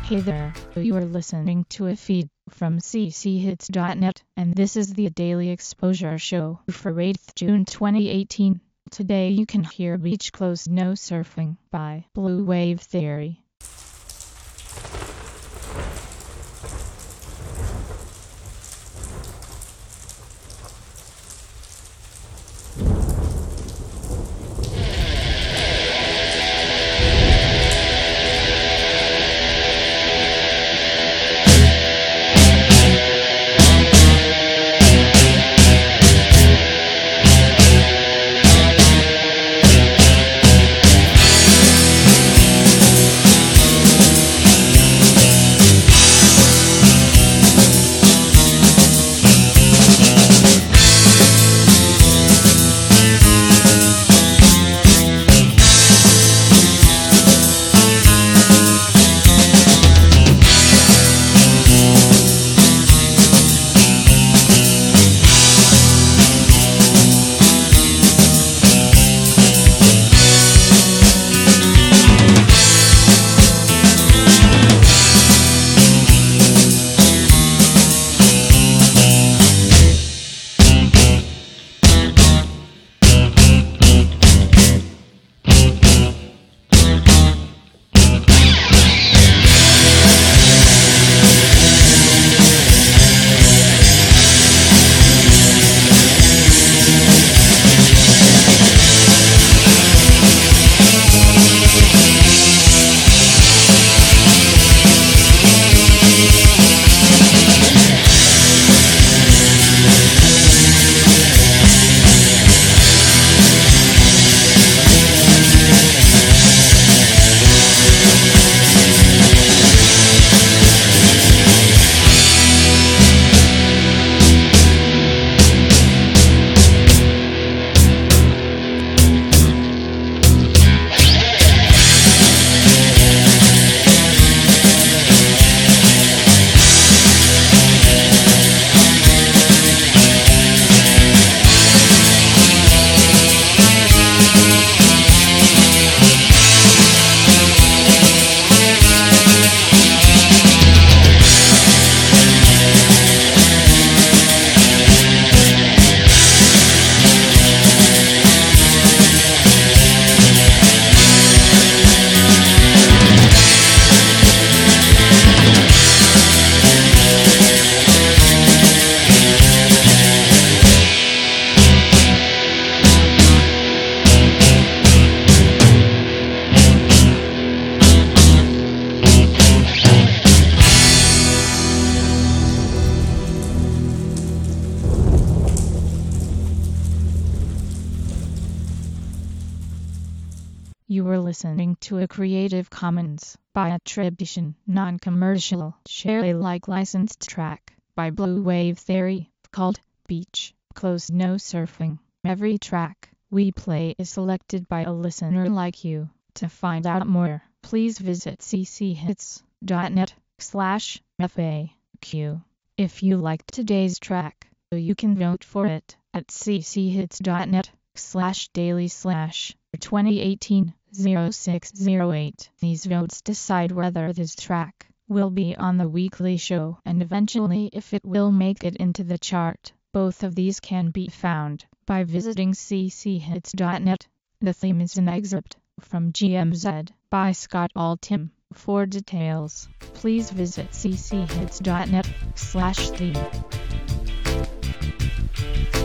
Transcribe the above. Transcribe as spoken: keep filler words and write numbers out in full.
Hey there, you are listening to a feed from c c hits dot net, and this is the Daily Exposure Show for eighth of June twenty eighteen. Today you can hear Beach Close No Surfing by Blue Wave Theory. You were listening to a Creative Commons by attribution, non-commercial, share Alike licensed track by Blue Wave Theory called Beach Close No Surfing. Every track we play is selected by a listener like you. To find out more, please visit c c hits dot net slash F A Q. If you liked today's track, you can vote for it at c c hits dot net slash daily slash twenty eighteen oh six oh eight. These votes decide whether this track will be on the weekly show and eventually if it will make it into the chart. Both of these can be found by visiting c c hits dot net. The theme is an excerpt from G M Z by Scott Altham. For details, please visit c c hits dot net slash theme.